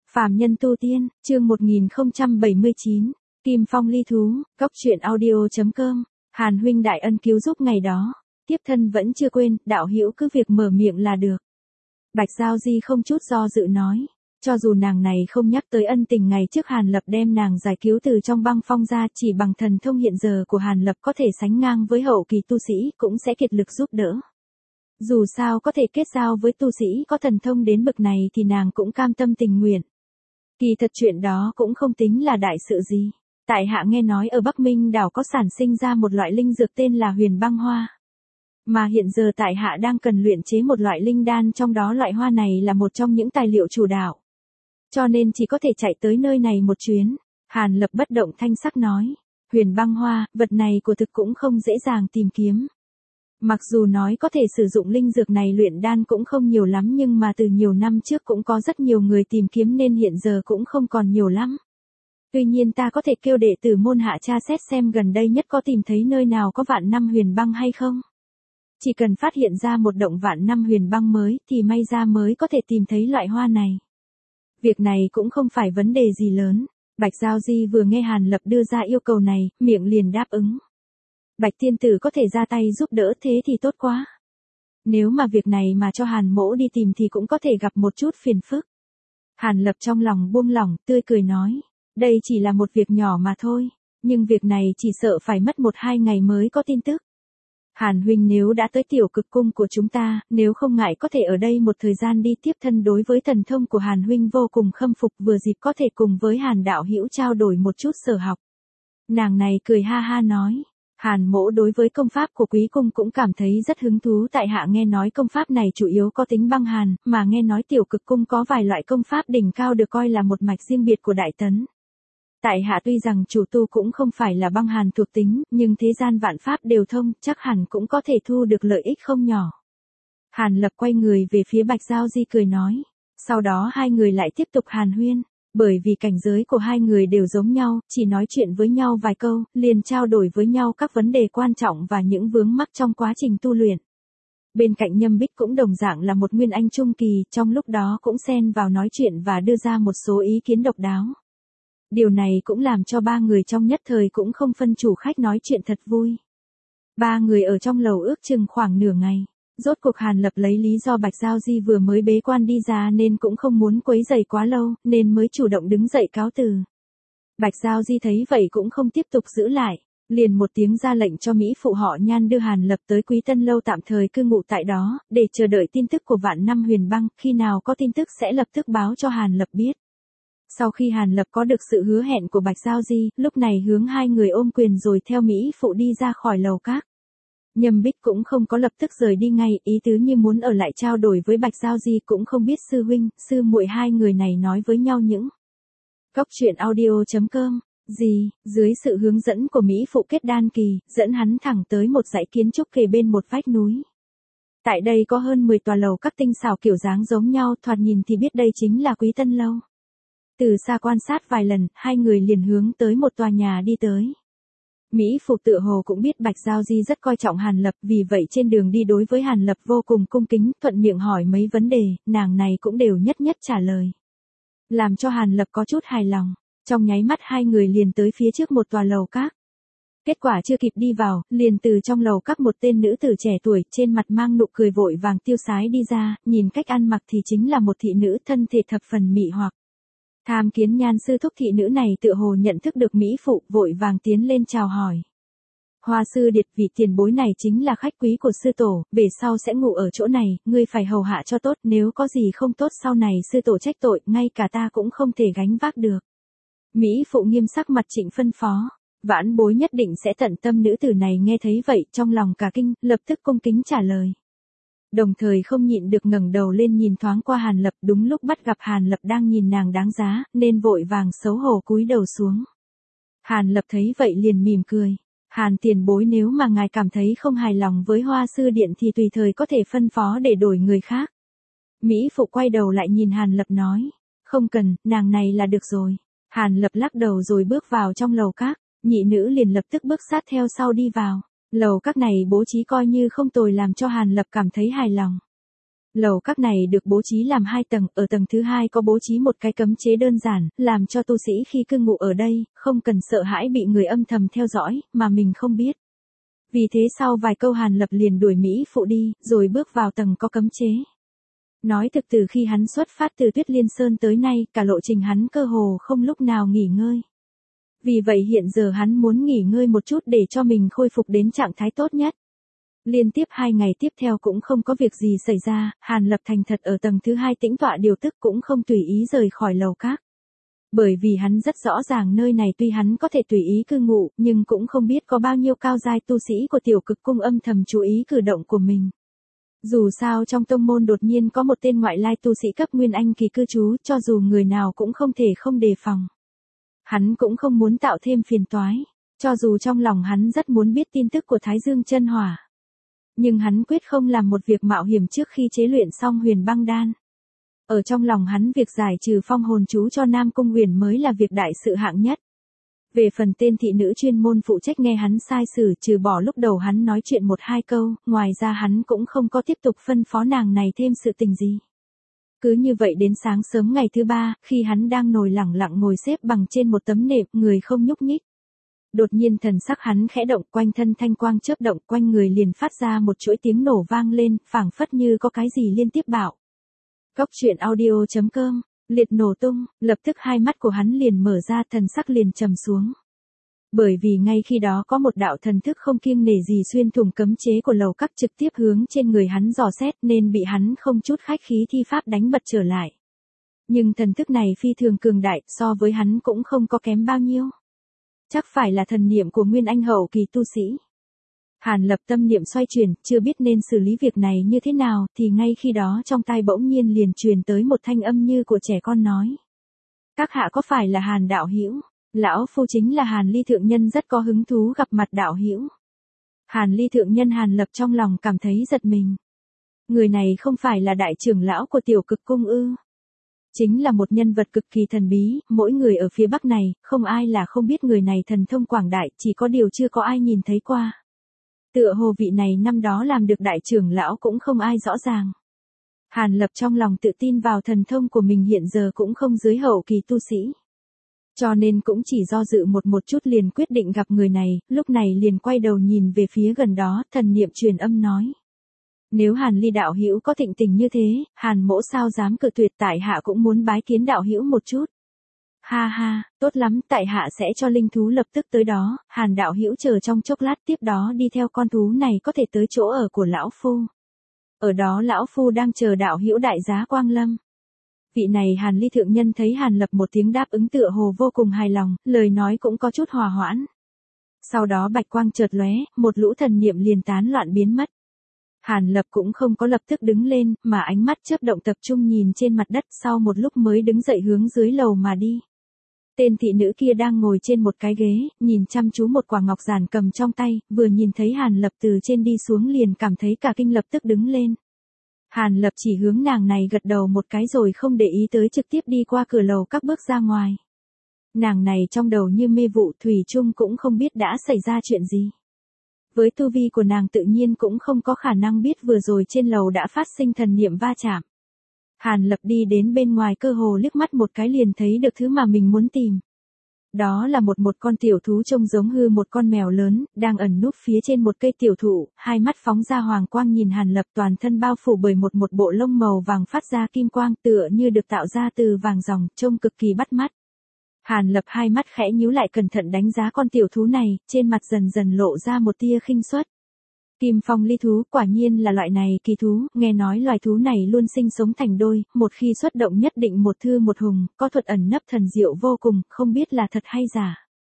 Phàm nhân tu tiên, chương 1079, Kim Phong ly thú, Cốc truyện audio.com, Hàn huynh đại ân cứu giúp ngày đó, tiếp thân vẫn chưa quên, đạo hữu cứ việc mở miệng là được. Bạch Giao Di không chút do dự nói, cho dù nàng này không nhắc tới ân tình ngày trước Hàn Lập đem nàng giải cứu từ trong băng phong ra, chỉ bằng thần thông hiện giờ của Hàn Lập có thể sánh ngang với hậu kỳ tu sĩ, cũng sẽ kiệt lực giúp đỡ. Dù sao có thể kết giao với tu sĩ có thần thông đến bậc này thì nàng cũng cam tâm tình nguyện. Kỳ thật chuyện đó cũng không tính là đại sự gì. Tại hạ nghe nói ở Bắc Minh đảo có sản sinh ra một loại linh dược tên là huyền băng hoa. Mà hiện giờ tại hạ đang cần luyện chế một loại linh đan, trong đó loại hoa này là một trong những tài liệu chủ đạo. Cho nên chỉ có thể chạy tới nơi này một chuyến. Hàn Lập bất động thanh sắc nói. Huyền băng hoa, vật này của thực cũng không dễ dàng tìm kiếm. Mặc dù nói có thể sử dụng linh dược này luyện đan cũng không nhiều lắm, nhưng mà từ nhiều năm trước cũng có rất nhiều người tìm kiếm nên hiện giờ cũng không còn nhiều lắm. Tuy nhiên ta có thể kêu đệ tử môn hạ tra xét xem gần đây nhất có tìm thấy nơi nào có vạn năm huyền băng hay không. Chỉ cần phát hiện ra một động vạn năm huyền băng mới thì may ra mới có thể tìm thấy loại hoa này. Việc này cũng không phải vấn đề gì lớn. Bạch Giao Di vừa nghe Hàn Lập đưa ra yêu cầu này, miệng liền đáp ứng. Bạch tiên tử có thể ra tay giúp đỡ thế thì tốt quá. Nếu mà việc này mà cho Hàn mỗ đi tìm thì cũng có thể gặp một chút phiền phức. Hàn Lập trong lòng buông lỏng, tươi cười nói. Đây chỉ là một việc nhỏ mà thôi. Nhưng việc này chỉ sợ phải mất 1-2 ngày mới có tin tức. Hàn huynh nếu đã tới tiểu cực cung của chúng ta, nếu không ngại có thể ở đây một thời gian đi tiếp thân, đối với thần thông của Hàn huynh vô cùng khâm phục, vừa dịp có thể cùng với Hàn đạo hữu trao đổi một chút sở học. Nàng này cười ha ha nói. Hàn mỗ đối với công pháp của quý cung cũng cảm thấy rất hứng thú, tại hạ nghe nói công pháp này chủ yếu có tính băng hàn, mà nghe nói tiểu cực cung có vài loại công pháp đỉnh cao được coi là một mạch riêng biệt của Đại Tấn. Tại hạ tuy rằng chủ tu cũng không phải là băng hàn thuộc tính, nhưng thế gian vạn pháp đều thông, chắc hẳn cũng có thể thu được lợi ích không nhỏ. Hàn Lập quay người về phía Bạch Giao Di cười nói. Sau đó hai người lại tiếp tục hàn huyên. Bởi vì cảnh giới của hai người đều giống nhau, chỉ nói chuyện với nhau vài câu, liền trao đổi với nhau các vấn đề quan trọng và những vướng mắc trong quá trình tu luyện. Bên cạnh Nhâm Bích cũng đồng dạng là một nguyên anh trung kỳ, trong lúc đó cũng xen vào nói chuyện và đưa ra một số ý kiến độc đáo. Điều này cũng làm cho ba người trong nhất thời cũng không phân chủ khách nói chuyện thật vui. Ba người ở trong lầu ước chừng khoảng nửa ngày. Rốt cuộc Hàn Lập lấy lý do Bạch Giao Di vừa mới bế quan đi ra nên cũng không muốn quấy rầy quá lâu, nên mới chủ động đứng dậy cáo từ. Bạch Giao Di thấy vậy cũng không tiếp tục giữ lại, liền một tiếng ra lệnh cho Mỹ phụ họ Nhan đưa Hàn Lập tới Quý Tân Lâu tạm thời cư ngụ tại đó, để chờ đợi tin tức của vạn năm huyền băng, khi nào có tin tức sẽ lập tức báo cho Hàn Lập biết. Sau khi Hàn Lập có được sự hứa hẹn của Bạch Giao Di, lúc này hướng hai người ôm quyền rồi theo Mỹ phụ đi ra khỏi lầu các. Nhâm Bích cũng không có lập tức rời đi ngay, ý tứ như muốn ở lại trao đổi với Bạch Giao Di, cũng không biết sư huynh, sư muội hai người này nói với nhau những. Cốc truyện audio.com, gì, dưới sự hướng dẫn của Mỹ phụ kết đan kỳ, dẫn hắn thẳng tới một dãy kiến trúc kề bên một vách núi. Tại đây có hơn 10 tòa lầu các tinh xảo kiểu dáng giống nhau, thoạt nhìn thì biết đây chính là Quý Tân Lâu. Từ xa quan sát vài lần, hai người liền hướng tới một tòa nhà đi tới. Mỹ phụ tựa hồ cũng biết Bạch Giao Di rất coi trọng Hàn Lập, vì vậy trên đường đi đối với Hàn Lập vô cùng cung kính, thuận miệng hỏi mấy vấn đề, nàng này cũng đều nhất nhất trả lời. Làm cho Hàn Lập có chút hài lòng, trong nháy mắt hai người liền tới phía trước một tòa lầu các. Kết quả chưa kịp đi vào, liền từ trong lầu các một tên nữ tử trẻ tuổi, trên mặt mang nụ cười vội vàng tiêu sái đi ra, nhìn cách ăn mặc thì chính là một thị nữ thân thể thập phần mị hoặc. Tham Kiến Nhan sư thúc, thị nữ này tựa hồ nhận thức được Mỹ phụ, vội vàng tiến lên chào hỏi. Hoa sư điệt, vị tiền bối này chính là khách quý của sư tổ, về sau sẽ ngủ ở chỗ này, ngươi phải hầu hạ cho tốt, nếu có gì không tốt sau này sư tổ trách tội, ngay cả ta cũng không thể gánh vác được. Mỹ phụ nghiêm sắc mặt trịnh phân phó, vãn bối nhất định sẽ tận tâm. Nữ tử này nghe thấy vậy, trong lòng cả kinh, lập tức cung kính trả lời. Đồng thời không nhịn được ngẩng đầu lên nhìn thoáng qua Hàn Lập, đúng lúc bắt gặp Hàn Lập đang nhìn nàng đáng giá, nên vội vàng xấu hổ cúi đầu xuống. Hàn Lập thấy vậy liền mỉm cười. Hàn tiền bối, nếu mà ngài cảm thấy không hài lòng với Hoa sư điện thì tùy thời có thể phân phó để đổi người khác. Mỹ phụ quay đầu lại nhìn Hàn Lập nói. Không cần, nàng này là được rồi. Hàn Lập lắc đầu rồi bước vào trong lầu các, nhị nữ liền lập tức bước sát theo sau đi vào. Lầu các này bố trí coi như không tồi, làm cho Hàn Lập cảm thấy hài lòng. Lầu các này được bố trí làm 2 tầng, ở tầng thứ 2 có bố trí một cái cấm chế đơn giản, làm cho tu sĩ khi cư ngụ ở đây, không cần sợ hãi bị người âm thầm theo dõi, mà mình không biết. Vì thế sau vài câu Hàn Lập liền đuổi Mỹ phụ đi, rồi bước vào tầng có cấm chế. Nói thực từ khi hắn xuất phát từ Tuyết Liên Sơn tới nay, cả lộ trình hắn cơ hồ không lúc nào nghỉ ngơi. Vì vậy hiện giờ hắn muốn nghỉ ngơi một chút để cho mình khôi phục đến trạng thái tốt nhất. Liên tiếp 2 ngày tiếp theo cũng không có việc gì xảy ra, Hàn Lập thành thật ở tầng thứ 2 tĩnh tọa điều tức cũng không tùy ý rời khỏi lầu các. Bởi vì hắn rất rõ ràng nơi này tuy hắn có thể tùy ý cư ngụ, nhưng cũng không biết có bao nhiêu cao giai tu sĩ của tiểu cực cung âm thầm chú ý cử động của mình. Dù sao trong tông môn đột nhiên có một tên ngoại lai tu sĩ cấp Nguyên Anh kỳ cư trú, cho dù người nào cũng không thể không đề phòng. Hắn cũng không muốn tạo thêm phiền toái, cho dù trong lòng hắn rất muốn biết tin tức của Thái Dương Chân Hỏa. Nhưng hắn quyết không làm một việc mạo hiểm trước khi chế luyện xong Huyền Băng Đan. Ở trong lòng hắn việc giải trừ phong hồn chú cho Nam Cung Huyền mới là việc đại sự hạng nhất. Về phần tên thị nữ chuyên môn phụ trách nghe hắn sai sử, trừ bỏ lúc đầu hắn nói chuyện 1-2 câu, ngoài ra hắn cũng không có tiếp tục phân phó nàng này thêm sự tình gì. Cứ như vậy đến sáng sớm ngày thứ 3, khi hắn đang lẳng lặng ngồi xếp bằng trên một tấm nệm, người không nhúc nhích. Đột nhiên thần sắc hắn khẽ động, quanh thân thanh quang chớp động, quanh người liền phát ra một chuỗi tiếng nổ vang lên, phảng phất như có cái gì liên tiếp bạo. Cốc truyện audio.com, liệt nổ tung, lập tức hai mắt của hắn liền mở ra, thần sắc liền trầm xuống. Bởi vì ngay khi đó có một đạo thần thức không kiêng nể gì xuyên thủng cấm chế của lầu các trực tiếp hướng trên người hắn dò xét, nên bị hắn không chút khách khí thi pháp đánh bật trở lại. Nhưng thần thức này phi thường cường đại, so với hắn cũng không có kém bao nhiêu. Chắc phải là thần niệm của Nguyên Anh hậu kỳ tu sĩ. Hàn Lập tâm niệm xoay chuyển, chưa biết nên xử lý việc này như thế nào, thì ngay khi đó trong tai bỗng nhiên liền truyền tới một thanh âm như của trẻ con nói. Các hạ có phải là Hàn đạo hữu? Lão phu chính là Hàn Ly thượng nhân, rất có hứng thú gặp mặt đạo hữu. Hàn Ly thượng nhân. Hàn Lập trong lòng cảm thấy giật mình. Người này không phải là đại trưởng lão của tiểu cực cung ư? Chính là một nhân vật cực kỳ thần bí, mỗi người ở phía Bắc này, không ai là không biết người này thần thông quảng đại, chỉ có điều chưa có ai nhìn thấy qua. Tựa hồ vị này năm đó làm được đại trưởng lão cũng không ai rõ ràng. Hàn Lập trong lòng tự tin vào thần thông của mình hiện giờ cũng không dưới hậu kỳ tu sĩ. Cho nên cũng chỉ do dự một chút liền quyết định gặp người này, lúc này liền quay đầu nhìn về phía gần đó, thần niệm truyền âm nói. Nếu Hàn Ly đạo hữu có thịnh tình như thế, Hàn mỗ sao dám cự tuyệt, tại hạ cũng muốn bái kiến đạo hữu một chút. Ha ha, tốt lắm, tại hạ sẽ cho linh thú lập tức tới đó, Hàn đạo hữu chờ trong chốc lát, tiếp đó đi theo con thú này có thể tới chỗ ở của lão phu. Ở đó lão phu đang chờ đạo hữu đại giá quang lâm. Vị này Hàn Ly thượng nhân thấy Hàn Lập một tiếng đáp ứng tựa hồ vô cùng hài lòng, lời nói cũng có chút hòa hoãn. Sau đó bạch quang chợt lóe, một lũ thần niệm liền tán loạn biến mất. Hàn Lập cũng không có lập tức đứng lên, mà ánh mắt chớp động tập trung nhìn trên mặt đất, sau một lúc mới đứng dậy hướng dưới lầu mà đi. Tên thị nữ kia đang ngồi trên một cái ghế, nhìn chăm chú một quả ngọc giản cầm trong tay, vừa nhìn thấy Hàn Lập từ trên đi xuống liền cảm thấy cả kinh, lập tức đứng lên. Hàn Lập chỉ hướng nàng này gật đầu một cái rồi không để ý tới, trực tiếp đi qua cửa lầu các bước ra ngoài. Nàng này trong đầu như mê vụ, thủy chung cũng không biết đã xảy ra chuyện gì. Với tu vi của nàng tự nhiên cũng không có khả năng biết vừa rồi trên lầu đã phát sinh thần niệm va chạm. Hàn Lập đi đến bên ngoài, cơ hồ liếc mắt một cái liền thấy được thứ mà mình muốn tìm. Đó là một con tiểu thú trông giống hư một con mèo lớn, đang ẩn núp phía trên một cây tiểu thụ, hai mắt phóng ra hoàng quang nhìn Hàn Lập, toàn thân bao phủ bởi một bộ lông màu vàng phát ra kim quang, tựa như được tạo ra từ vàng ròng, trông cực kỳ bắt mắt. Hàn Lập hai mắt khẽ nhíu lại, cẩn thận đánh giá con tiểu thú này, trên mặt dần dần lộ ra một tia khinh suất. Kim phong ly thú, quả nhiên là loại này kỳ thú, nghe nói loài thú này luôn sinh sống thành đôi, một khi xuất động nhất định một thư một hùng, có thuật ẩn nấp thần diệu vô cùng, không biết là thật hay giả.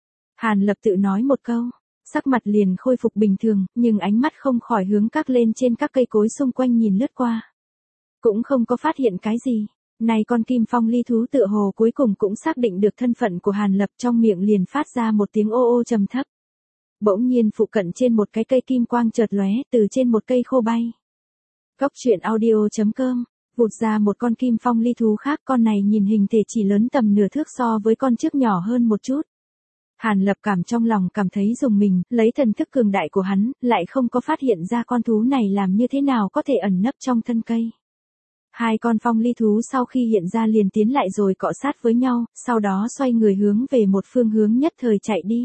Hàn Lập tự nói một câu, sắc mặt liền khôi phục bình thường, nhưng ánh mắt không khỏi hướng các lên trên các cây cối xung quanh nhìn lướt qua. Cũng không có phát hiện cái gì. Này con kim phong ly thú tựa hồ cuối cùng cũng xác định được thân phận của Hàn Lập, trong miệng liền phát ra một tiếng ô ô trầm thấp. Bỗng nhiên phụ cận trên một cái cây kim quang chợt lóe, từ trên một cây khô bay. Cốc truyện audio.com, vụt ra một con kim phong ly thú khác, con này nhìn hình thể chỉ lớn tầm nửa thước, so với con trước nhỏ hơn một chút. Hàn Lập trong lòng cảm thấy rùng mình, lấy thần thức cường đại của hắn, lại không có phát hiện ra con thú này làm như thế nào có thể ẩn nấp trong thân cây. Hai con phong ly thú sau khi hiện ra liền tiến lại rồi cọ sát với nhau, sau đó xoay người hướng về một phương hướng nhất thời chạy đi.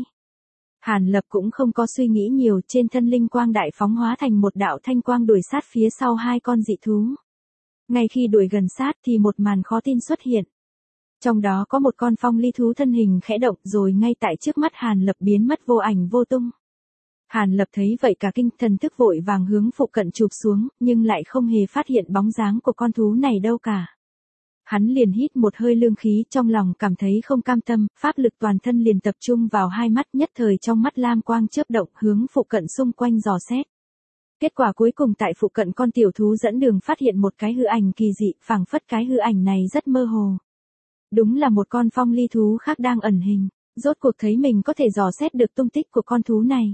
Hàn Lập cũng không có suy nghĩ nhiều, trên thân linh quang đại phóng hóa thành một đạo thanh quang đuổi sát phía sau hai con dị thú. Ngay khi đuổi gần sát thì một màn khó tin xuất hiện. Trong đó có một con phong ly thú thân hình khẽ động rồi ngay tại trước mắt Hàn Lập biến mất vô ảnh vô tung. Hàn Lập thấy vậy cả kinh, thần thức vội vàng hướng phụ cận chụp xuống, nhưng lại không hề phát hiện bóng dáng của con thú này đâu cả. Hắn liền hít một hơi lương khí, trong lòng cảm thấy không cam tâm, pháp lực toàn thân liền tập trung vào hai mắt, nhất thời trong mắt lam quang chớp động hướng phụ cận xung quanh dò xét. Kết quả cuối cùng tại phụ cận con tiểu thú dẫn đường phát hiện một cái hư ảnh kỳ dị, phảng phất cái hư ảnh này rất mơ hồ. Đúng là một con phong ly thú khác đang ẩn hình, rốt cuộc thấy mình có thể dò xét được tung tích của con thú này.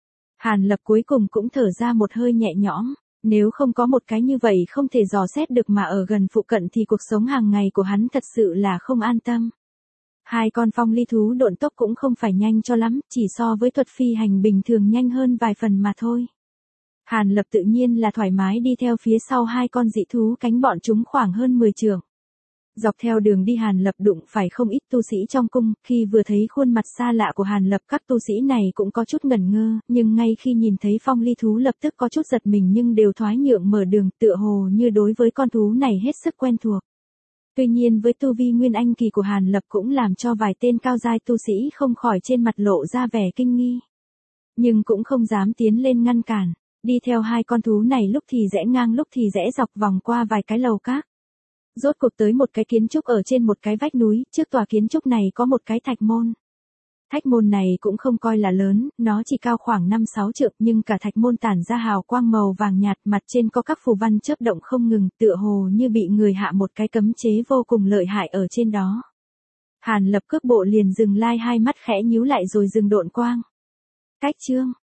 Hàn Lập cuối cùng cũng thở ra một hơi nhẹ nhõm, nếu không có một cái như vậy không thể dò xét được mà ở gần phụ cận thì cuộc sống hàng ngày của hắn thật sự là không an tâm. Hai con phong ly thú độn tốc cũng không phải nhanh cho lắm, chỉ so với thuật phi hành bình thường nhanh hơn vài phần mà thôi. Hàn Lập tự nhiên là thoải mái đi theo phía sau hai con dị thú, cánh bọn chúng khoảng hơn 10 trượng. Dọc theo đường đi Hàn Lập đụng phải không ít tu sĩ trong cung, khi vừa thấy khuôn mặt xa lạ của Hàn Lập các tu sĩ này cũng có chút ngẩn ngơ, nhưng ngay khi nhìn thấy phong ly thú lập tức có chút giật mình nhưng đều thoái nhượng mở đường, tựa hồ như đối với con thú này hết sức quen thuộc. Tuy nhiên với tu vi nguyên anh kỳ của Hàn Lập cũng làm cho vài tên cao giai tu sĩ không khỏi trên mặt lộ ra vẻ kinh nghi. Nhưng cũng không dám tiến lên ngăn cản, đi theo hai con thú này lúc thì rẽ ngang lúc thì rẽ dọc vòng qua vài cái lầu các. Rốt cuộc tới một cái kiến trúc ở trên một cái vách núi, trước tòa kiến trúc này có một cái thạch môn. Thạch môn này cũng không coi là lớn, nó chỉ cao khoảng 5-6 trượng nhưng cả thạch môn tản ra hào quang màu vàng nhạt, mặt trên có các phù văn chớp động không ngừng, tựa hồ như bị người hạ một cái cấm chế vô cùng lợi hại ở trên đó. Hàn Lập cước bộ liền dừng lai, hai mắt khẽ nhíu lại rồi dừng độn quang. Cách chương